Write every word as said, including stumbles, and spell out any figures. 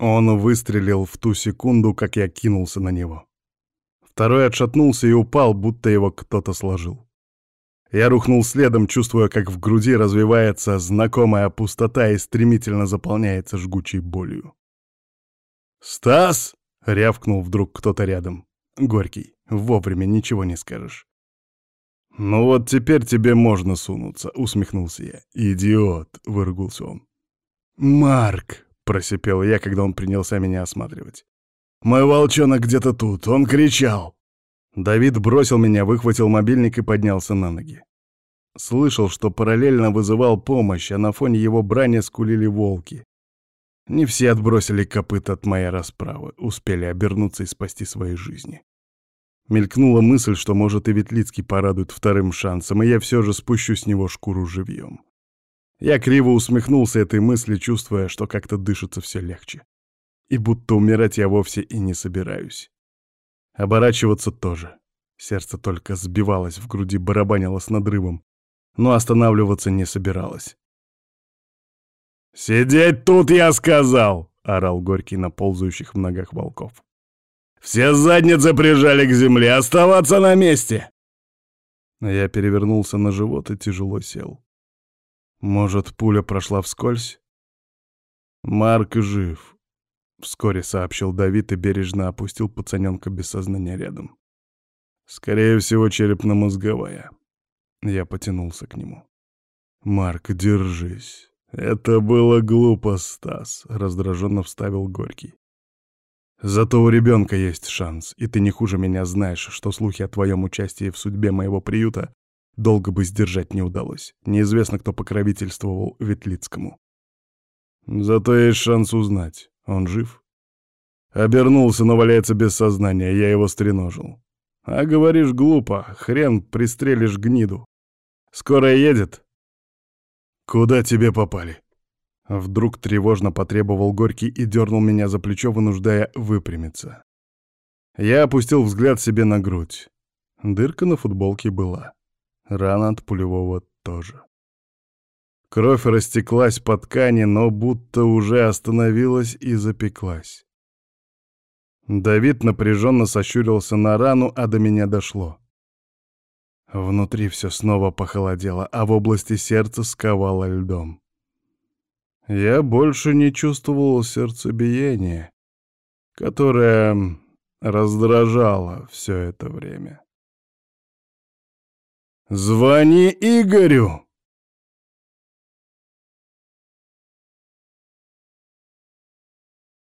Он выстрелил в ту секунду, как я кинулся на него. Второй отшатнулся и упал, будто его кто-то сложил. Я рухнул следом, чувствуя, как в груди развивается знакомая пустота и стремительно заполняется жгучей болью. «Стас!» — рявкнул вдруг кто-то рядом. Горький. Вовремя, ничего не скажешь. «Ну вот теперь тебе можно сунуться», — усмехнулся я. «Идиот!» — выругался он. «Марк!» — просипел я, когда он принялся меня осматривать. «Мой волчонок где-то тут, он кричал!» Давид бросил меня, выхватил мобильник и поднялся на ноги. Слышал, что параллельно вызывал помощь, а на фоне его брани скулили волки. Не все отбросили копыт от моей расправы, успели обернуться и спасти свои жизни. Мелькнула мысль, что, может, и Ветлицкий порадует вторым шансом, и я все же спущу с него шкуру живьем. Я криво усмехнулся этой мысли, чувствуя, что как-то дышится все легче. И будто умирать я вовсе и не собираюсь. Оборачиваться тоже. Сердце только сбивалось в груди, барабанило с надрывом, но останавливаться не собиралось. «Сидеть тут, я сказал!» — орал Горький на ползающих в ногах волков. «Все задницы прижали к земле! Оставаться на месте!» Я перевернулся на живот и тяжело сел. Может, пуля прошла вскользь? «Марк жив», — вскоре сообщил Давид и бережно опустил пацаненка без сознания рядом. «Скорее всего, черепно-мозговая». Я потянулся к нему. «Марк, держись». «Это было глупо, Стас», — раздраженно вставил Горький. «Зато у ребенка есть шанс, и ты не хуже меня знаешь, что слухи о твоем участии в судьбе моего приюта долго бы сдержать не удалось. Неизвестно, кто покровительствовал Ветлицкому. Зато есть шанс узнать, он жив?» Обернулся, но валяется без сознания, я его стреножил. «А говоришь глупо, хрен пристрелишь гниду. Скорая едет?» «Куда тебе попали?» Вдруг тревожно потребовал Горький и дернул меня за плечо, вынуждая выпрямиться. Я опустил взгляд себе на грудь. Дырка на футболке была. Рана от пулевого тоже. Кровь растеклась по ткани, но будто уже остановилась и запеклась. Давид напряженно сощурился на рану, а до меня дошло. Внутри все снова похолодело, а в области сердца сковало льдом. Я больше не чувствовал сердцебиения, которое раздражало все это время. «Звони Игорю!»